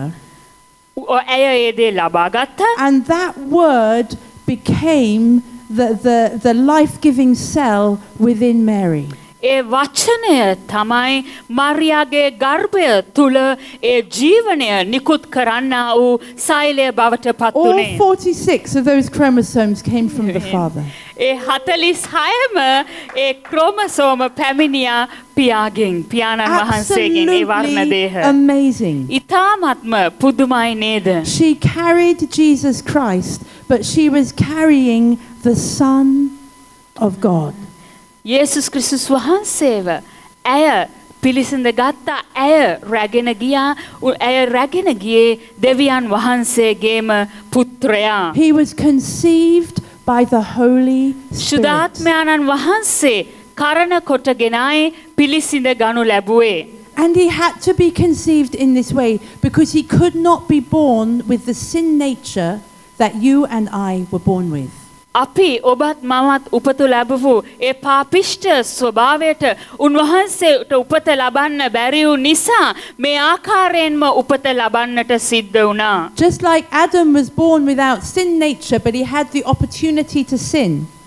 ඇය ඒ දේ ලබා ගත්තා. And that word became the, the, the life-giving cell within Mary. ඒ වචනය තමයි මරියාගේ ගර්භය තුල ඒ ජීවනය නිකුත් කරන්නා වූ සෛලය බවට පත් All වුණේ. forty-six of those chromosomes came from the Father. ඒ හතළිස් හයම ඒ ක්‍රෝමසෝම පැමිණියා පියාගෙන් පියාණන් වහන්සේගෙන් ඒ වර්ණ දේහ. Absolutely amazing. ඊ타ත්ම පුදුමයි නේද? She carried Jesus Christ, but she was carrying the Son of God. යේසුස් ක්‍රිස්තුස් වහන්සේව ඇය පිළිසිඳ ගත්තා. ඇය රැගෙන ගියා. ඇය රැගෙන ගියේ දෙවියන් වහන්සේගේම පුත්‍රයා. He was conceived by the Holy Spirit. ශුද්ධාත්මයන්න් වහන්සේ කරන කොටගෙනයි පිළිසිඳ ගනු ලැබුවේ. And he had to be conceived in this way because he could not be born with the sin nature that you and I were born with. අපි ඔබත් මමත් උපත ලැබුවු ඒ පාපිෂ්ඨ ස්වභාවයට උන්වහන්සේට උපත ලබන්න බැරි වූ නිසා මේ ආකාරයෙන්ම උපත ලබන්නට සිද්ධ වුණා. Just like Adam was born without sin nature, but he had the opportunity to sin.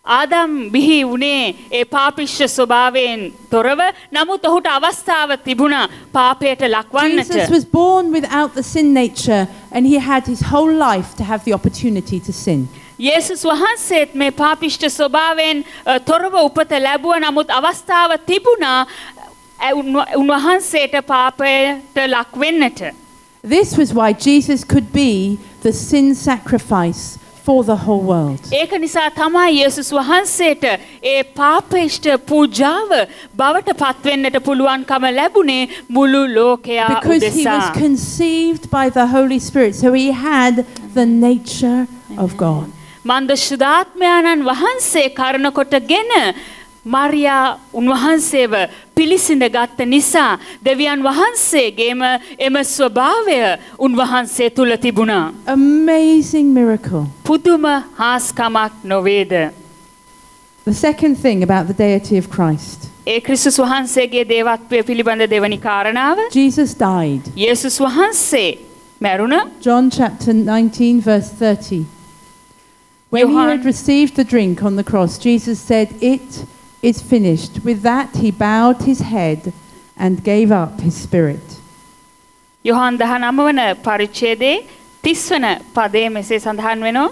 Adam බිහි වුණේ ඒ පාපිෂ්ඨ ස්වභාවයෙන් තොරව නමුත් ඔහුට අවස්ථාව තිබුණා පාපයට ලක්වන්නට. Jesus was born without the sin nature and he had his whole life to have the opportunity to sin. යේසුස් වහන්සේත් මේ පාපිෂ්ඨ ස්වභාවයෙන් තොරව උපත ලැබුවා නමුත් අවස්ථාව තිබුණා උන්වහන්සේට පාපයට ලක් වෙන්නට. This was why Jesus could be the sin sacrifice for the whole world. ඒක නිසා තමයි යේසුස් වහන්සේට ඒ පාපිෂ්ඨ පූජාව බවට පත් වෙන්නට පුළුවන්කම ලැබුණේ මුළු ලෝකයා උදෙසා. Because he was conceived by the Holy Spirit, so he had the nature of God. මන්ද ශුද්ධාත්මයන්න් වහන්සේ කරන කොටගෙන මරියා උන්වහන්සේව පිළිසිඳ ගත්ත නිසා දෙවියන් වහන්සේගේම එම ස්වභාවය උන්වහන්සේ තුල තිබුණා. Amazing miracle. පුදුම හාස්කමක් නොවේද? The second thing about the deity of Christ. ඒ ක්‍රිස්තුස් වහන්සේගේ දේවත්වය පිළිබඳ දෙවනි කාරණාව Jesus died. යේසුස් වහන්සේ මැරුණා. John chapter nineteen verse thirty. When he had received the drink on the cross, Jesus said, "It is finished." With that he bowed his head and gave up his spirit. Yohan දහනව වන පරිච්ඡේදයේ තිස් වන පදයේ මෙසේ සඳහන් වෙනවා.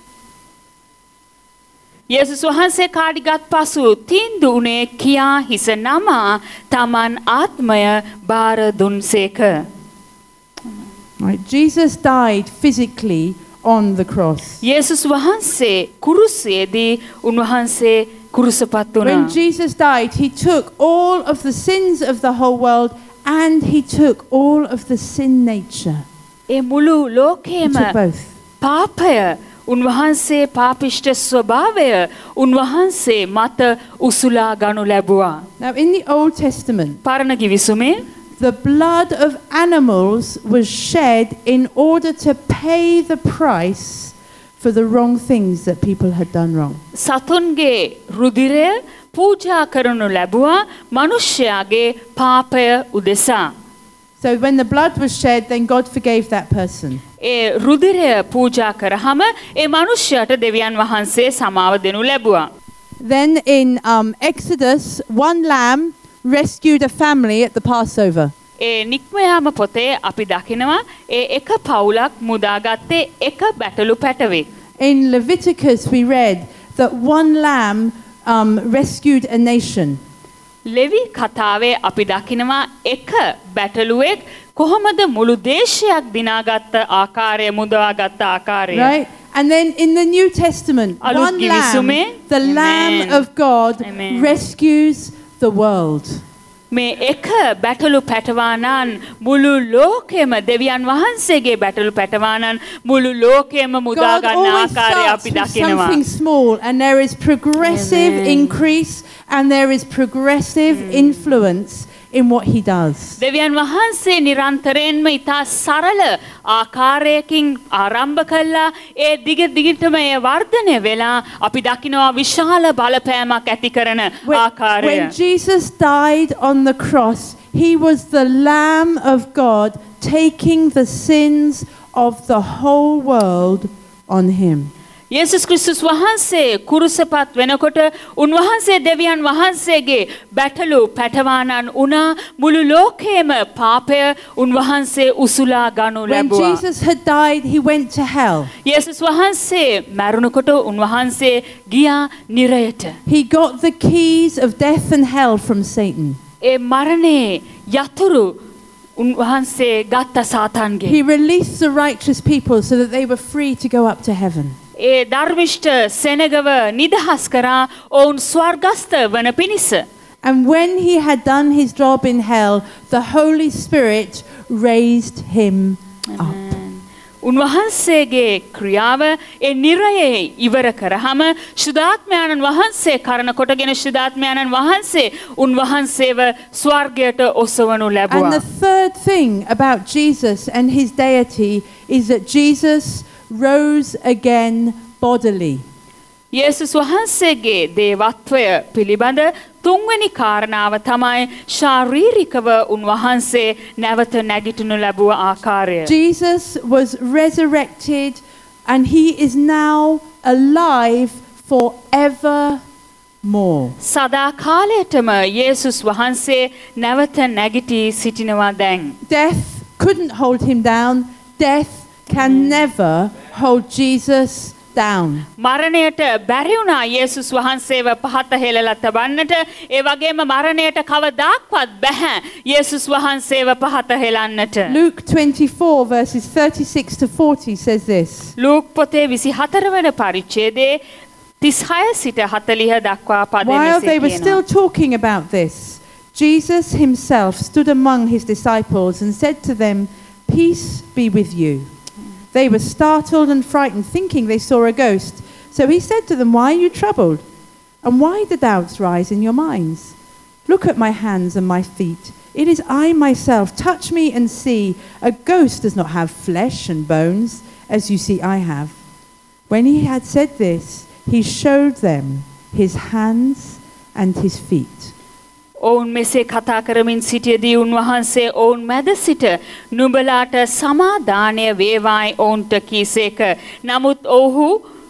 යේසුස් වහන්සේ කාඩිගත් පසු තීන්දුව උනේ කියා හිස නමා තමන් ආත්මය බාර දුන්සේක. Right, Jesus died physically on the cross. යේසුස් වහන්සේ කුරුසයේදී උන්වහන්සේ කුරුසපත් වුණා. When Jesus died, he took all of the sins of the whole world and he took all of the sin nature. ඒ මුළු ලෝකයේම He took both. පාපය උන්වහන්සේ පාපිෂ්ඨ ස්වභාවය උන්වහන්සේ මත උසුලා ගනු ලැබුවා. Now in the Old Testament, පරණ කිවිසුමේ the blood of animals was shed in order to pay the price for the wrong things that people had done wrong. සතුන්ගේ රුධිරය පූජා කරනු ලැබුවා මිනිස්යාගේ පාපය උදෙසා. So when the blood was shed, then God forgave that person. ඒ රුධිරය පූජා කරාම ඒ මිනිස්යාට දෙවියන් වහන්සේ සමාව දෙනු ලැබුවා. Then in um, Exodus, one lamb rescued a family at the Passover. ඒ නික්මයාම පොතේ අපි දකිනවා ඒ එක පවුලක් මුදාගත්තේ එක බැටළු පැටවෙක්. In Leviticus, we read that one lamb um, rescued a nation. ලෙවි කතාවේ අපි දකිනවා එක බැටළුවෙක් කොහොමද මුළු දේශයක් දිනාගත්ත ආකාරය මුදවාගත්ත ආකාරය. Right? And then in the New Testament, අලුත් one lamb, කිවිසුමේ the Lamb of God, Amen. rescues the world. මේ එක බැටළු පැටවානන් මුළු ලෝකෙම දෙවියන් වහන්සේගේ බැටළු පැටවානන් මුළු ලෝකෙම මුදා God ගන්න always ආකාරය starts අපි with දකිනවා. something small, and there is progressive Amen. increase, and there is progressive influence in what he does. දෙවියන් වහන්සේ නිරන්තරයෙන්ම ඉතා සරල ආකාරයකින් ආරම්භ කළා ඒ දිග දිගටම ඒ වර්ධනය වෙලා අපි දකිනවා විශාල බලපෑමක් ඇති කරන When, ආකාරය. when Jesus died on the cross, he was the Lamb of God taking the sins of the whole world on him. යේසුස් ක්‍රිස්තුස් වහන්සේ කුරුසපත් වෙනකොට උන්වහන්සේ දෙවියන් වහන්සේගේ බැටළු පැටවානන් වුණා මුළු ලෝකයේම පාපය උන්වහන්සේ උසුලා ගනු When ලැබුවා. Jesus had died, he went to hell. යේසුස් වහන්සේ මැරුණකොට උන්වහන්සේ ගියා නිරයට. He got the keys of death and hell from Satan. ඒ මරණේ යතුරු උන්වහන්සේ ගත්ත සාතන්ගේ. He released the righteous people so that they were free to go up to heaven. ඒ ධර්මිෂ්ඨ සෙනගව නිදහස් කරා ඔවුන් ස්වර්ගස්ත වන පිණිස. And when he had done his job in hell, the Holy Spirit raised him up. උන්වහන්සේගේ ක්‍රියාව ඒ නිරයේ ඉවර කරාම ශුද්ධාත්මයන්න් වහන්සේ කරන කොටගෙන ශුද්ධාත්මයන්න් වහන්සේ උන්වහන්සේව ස්වර්ගයට ඔසවනු And ලැබුවා. the third thing about Jesus and his deity is that Jesus rose again bodily. යේසුස් වහන්සේගේ දේවත්වය පිළිබඳ තුන්වෙනි කාරණාව තමයි ශාරීරිකව උන්වහන්සේ නැවත නැගිටිනු ලැබුව ආකාරය. Jesus was resurrected and he is now alive forevermore. සදා කාලයටම යේසුස් වහන්සේ නැවත නැගිටී සිටිනවා දැන්. Death couldn't hold him down. Death can never hold Jesus down. මරණයට බැරි වුණා යේසුස් වහන්සේව පහත හෙළලා තබන්නට. ඒ වගේම මරණයට කවදාක්වත් බැහැ යේසුස් වහන්සේව පහත හෙලන්නට. Luke twenty-four verses thirty-six to forty says this. Luke පොතේ විසිහතර වන පරිච්ඡේදයේ තිස්හය සිට හතළිහ දක්වා පද While මෙසේ they were කියනවා. still talking about this, Jesus himself stood among his disciples and said to them, "Peace be with you." They were startled and frightened, thinking they saw a ghost. So he said to them, "Why are you troubled? And why the doubts rise in your minds? Look at my hands and my feet. It is I myself. Touch me and see. A ghost does not have flesh and bones, as you see I have." When he had said this, he showed them his hands and his feet. ඔවුන් මෙසේ කතා කරමින් සිටියදී උන්වහන්සේ ඔවුන් මැද සිට නුඹලාට සමාදානය වේවායි ඔවුන්ට කීසේක. නමුත් ඔවුහු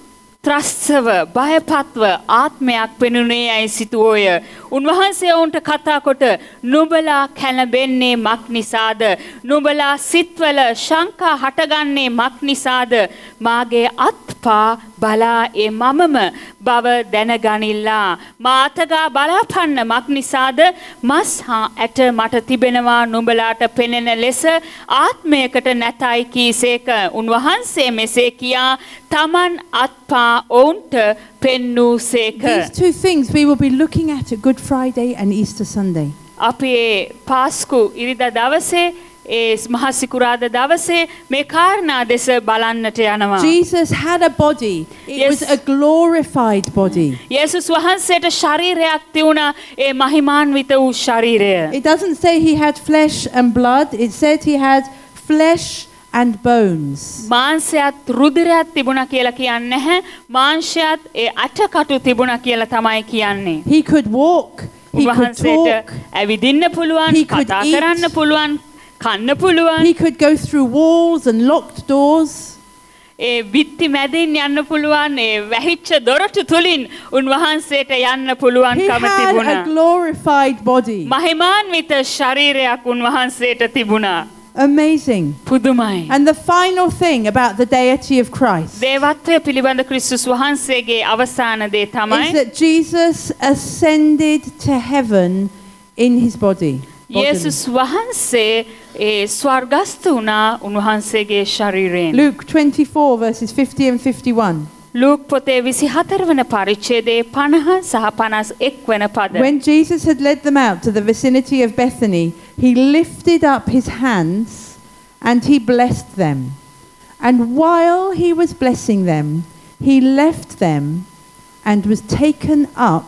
ත්‍රස්තව බයපත්ව ආත්මයක් පෙනුනේ යයි සිතුවෝය. උන්වහන්සේ ඔවුන්ට කතා කොට නුඹලා කැළඹෙන්නේ මක් නිසාද? නුඹලා සිත්වල ශංකා හටගන්නේ මක් නිසාද? මාගේ අත්පා බලා ඒ මමම බව දැනගනිල්ලා. මා අතගා බලාපන්න මක් නිසාද? මස් හා ඇට මට තිබෙනවා නුඹලාට පෙනෙන ලෙස ආත්මයකට නැතයි කීසේක. උන්වහන්සේ මෙසේ කියා තමන් අත්පා ඔවුන්ට පෙන්නූසේක. These two things we will be looking at at Good Friday and Easter Sunday. අපි පාස්කු ඉරිදා දවසේ ඒ මහා සිකුරාදා දවසේ මේ කාරණා දෙස බලන්නට යනවා. Jesus had a body. It Yes. was a glorified body. යේසුස් වහන්සේට ශරීරයක් තියුණා ඒ මහිමාන්විත වූ ශරීරය. It doesn't say he had flesh and blood. It said he had flesh and bones. මාංශයත් රුධිරයත් තිබුණා කියලා කියන්නේ නැහැ. මාංශයත් ඒ අටකටු තිබුණා කියලා තමයි කියන්නේ. He could walk. He could උන්වහන්සේට talk. ඇවිදින්න පුළුවන්, He could කතා eat. කරන්න පුළුවන්, කන්න පුළුවන්. He could go through walls and locked doors. ඒ විත්ති මැදින් යන්න පුළුවන්, ඒ වැහිච්ච දොරටු තුලින් උන්වහන්සේට යන්න He පුළුවන්කම had තිබුණා. a glorified body. මහිමාන්විත ශරීරයක් උන්වහන්සේට තිබුණා. Amazing. පුදුමයි. And the final thing about the deity of Christ දේවත්වය පිළිබඳ ක්‍රිස්තුස් වහන්සේගේ අවසාන දේ තමයි is that Jesus ascended to heaven in his body. bodily. යේසුස් වහන්සේ ඒ ස්වර්ගස්ථ වුණා උන්වහන්සේගේ ශරීරයෙන්. Luke twenty-four verses fifty and fifty-one. Luke පොතේ විසිහතර වන පරිච්ඡේදයේ පනහ සහ පනස් එක් වන පද. When Jesus had led them out to the vicinity of Bethany, he lifted up his hands and he blessed them. And while he was blessing them, he left them and was taken up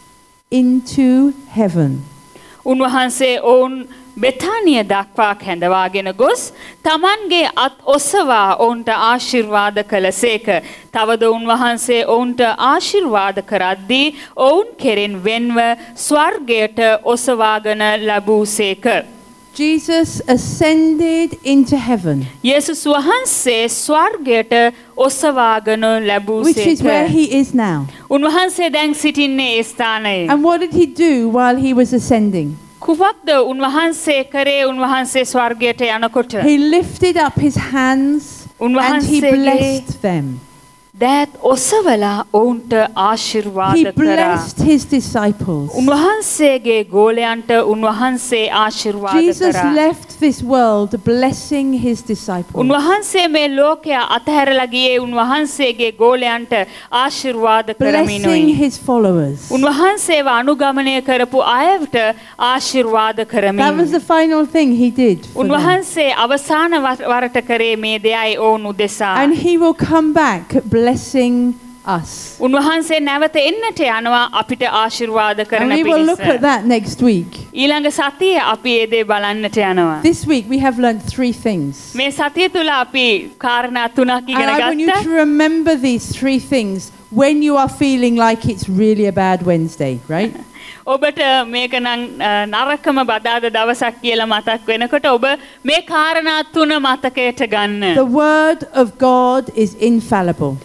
into heaven. උන්වහන්සේ ඔවුන් බෙතානිය දක්වා කැඳවාගෙන ගොස් තමන්ගේ අත් ඔසවා ඔවුන්ට ආශිර්වාද කළසේක. තවද උන්වහන්සේ ඔවුන්ට ආශිර්වාද කරද්දී ඔවුන් කෙරෙන් වෙන්ව ස්වර්ගයට ඔසවාගෙන ලැබූසේක. Jesus ascended into heaven, යේසුස් වහන්සේ ස්වර්ගයට ඔසවාගෙන which is where ලැබූසේක. he is now. උන්වහන්සේ දැන් සිටින්නේ ඒ ස්ථානයේ. And what did he do while he was ascending? කුමක්ද උන්වහන්සේ කරේ උන්වහන්සේ ස්වර්ගයට යනකොට? He lifted up his hands and he උන්වහන්සේගේ blessed them. දෑත් ඔසවලා ඔවුන්ට He ආශිර්වාද කරා. blessed his disciples. උන්වහන්සේගේ ගෝලයන්ට උන්වහන්සේ ආශිර්වාද Jesus කරා. left this world blessing his disciples. උන්වහන්සේ මේ ලෝකය අතහැරලා ගියේ උන්වහන්සේගේ ගෝලයන්ට ආශිර්වාද Blessing කරමිනුයි. his followers. උන්වහන්සේව අනුගමනය කරපු අයට ආශිර්වාද That was කරමින්. the final thing he did for them. උන්වහන්සේ අවසාන වර- වරට කරේ මේ දෙයයි ඔවුන් උදෙසා. And he will come back blessing us. උන්වහන්සේ නැවත එන්නට යනවා අපිට ආශිර්වාද And කරන we will look at පිණිස. that next week. ඊළඟ සතියේ අපි ඒ දේ බලන්නට යනවා. This week we have learned three things. මේ සතිය තුල අපි කාරණා තුනක් And ඉගෙන I want you ගත්තා. to remember these three things when you are feeling like it's really a bad Wednesday, right? ඔබට මේක නම් අ, නරකම බදාද දවසක් කියලා මතක් වෙනකොට ඔබ මේ කාරණා තුන මතකයට ගන්න. The word of God is infallible.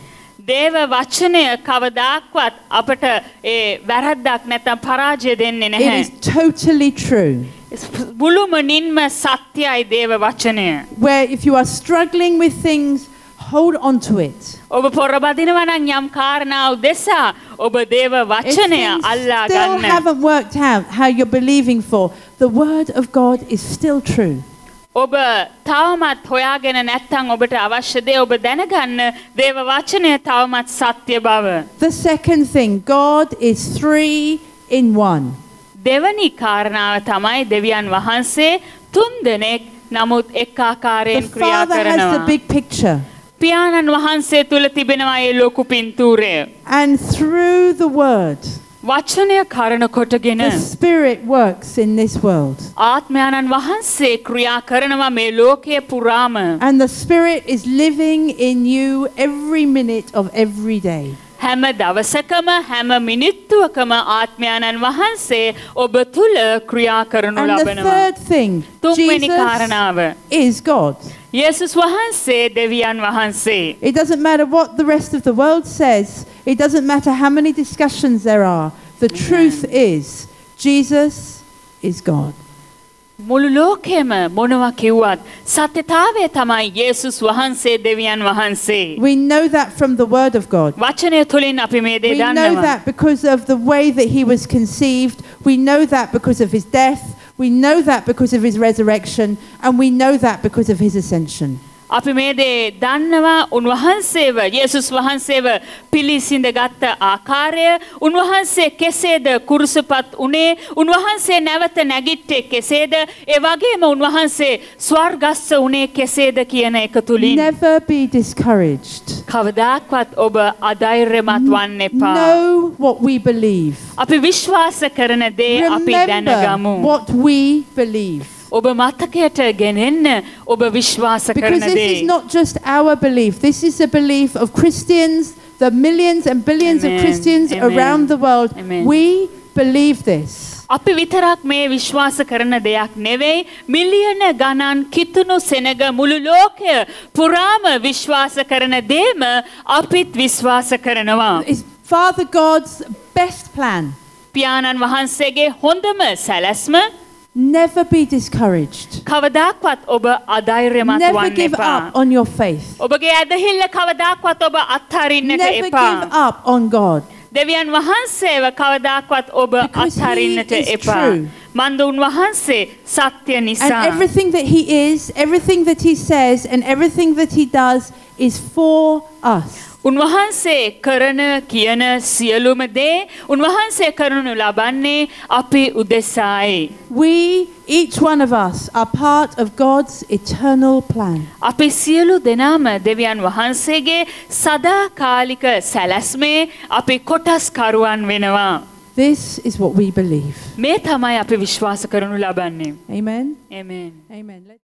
දේව වචනය කවදාක්වත් අපට ඒ වැරද්දක් නැත්නම් පරාජය දෙන්නේ It නැහැ. is totally true. මුළුමනින්ම සත්‍යයි දේව වචනය. Where if you are struggling with things, hold on to it. ඔබ පොරබදිනවා නම් යම් කාරණා උදෙසා ඔබ දේව If වචනය things අල්ලා still ගන්න. haven't worked out how you're believing for, the word of God is still true. ඔබ තවමත් හොයාගෙන නැත්නම් ඔබට අවශ්‍ය දේ ඔබ දැනගන්න දේව වචනය තවමත් සත්‍ය බව. The second thing, God is three in one. දෙවනි කාරණාව තමයි දෙවියන් වහන්සේ තුන් දෙනෙක් නමුත් එක් The ආකාරයෙන් ක්‍රියා Father has the කරනවා. big picture. පියාණන් වහන්සේ තුල තිබෙනවා මේ ලොකු පින්තූරය. And through the word, වචනය කරන කොටගෙන the Spirit works in this world. ආත්මයන්න් වහන්සේ ක්‍රියා කරනවා මේ ලෝකයේ පුරාම. And the Spirit is living in you every minute of every day. හැම දවසකම හැම මිනිත්තුවකම ආත්මයන්න් වහන්සේ ඔබ තුල ක්‍රියා කරනු And the ලබනවා. third thing, තුන්වෙනි Jesus කාරණාව is God. යේසුස් වහන්සේ දෙවියන් වහන්සේ. It doesn't matter what the rest of the world says. It doesn't matter how many discussions there are. The truth is, Jesus is God. මුළු ලෝකෙම මොනවා කිව්වත් සත්‍යතාවය තමයි යේසුස් වහන්සේ දෙවියන් වහන්සේ. We know that from the Word of God. වචනය තුලින් අපි මේ දේ We know දන්නවා. that because of the way that he was conceived. We know that because of his death. We know that because of his resurrection. And we know that because of his ascension. අපි මේ දේ දන්නවා උන්වහන්සේව යේසුස් වහන්සේව පිළිසිඳගත් ආකාරය උන්වහන්සේ කෙසේද කුරුසපත් උනේ උන්වහන්සේ නැවත නැගිට්ටේ කෙසේද ඒ වගේම උන්වහන්සේ ස්වර්ගස්ස උනේ කෙසේද කියන එක තුලින් Never be discouraged. කවදාක්වත් ඔබ අධෛර්යමත් වන්න එපා. Know what we believe. අපි විශ්වාස කරන දේ අපි Remember දැනගමු. what we believe. ඔබ මතකයට ගෙනෙන්න ඔබ විශ්වාස Because කරන this is දේ. not just our belief. This is the belief of Christians, the millions and billions Amen. of Christians Amen. around the world. Amen. We believe this. අපි විතරක් මේ විශ්වාස කරන දෙයක් නෙවෙයි මිලියන ගණන් කිතුණු සෙනග මුළු ලෝකය පුරාම විශ්වාස කරන දේම අපිත් විශ්වාස කරනවා. It's Father God's best plan. පියාණන් වහන්සේගේ හොඳම සැලැස්ම Never be discouraged. කවදාක්වත් ඔබ අධෛර්යමත් Never වන්න give එපා. up on your faith. ඔබගේ ඇදහිල්ල කවදාක්වත් ඔබ අත්හරින්නට Never එපා. give up on God. දෙවියන් වහන්සේව කවදාක්වත් ඔබ Because he අත්හරින්නට is එපා. true. මන්ද උන්වහන්සේ සත්‍ය And නිසා. everything that he is, everything that he says, and everything that he does is for us. උන්වහන්සේ කරන කියන සියලුම දේ උන්වහන්සේ කරනු ලබන්නේ අපි උදෙසායි. We, each one of us, are part of God's eternal plan. අපි සියලු දෙනාම දෙවියන් වහන්සේගේ සදාකාලික සැලැස්මේ අපි කොටස්කරුවන් වෙනවා. This is what we believe. මේ තමයි අපි විශ්වාස කරනු ලබන්නේ. Amen. Amen. Amen.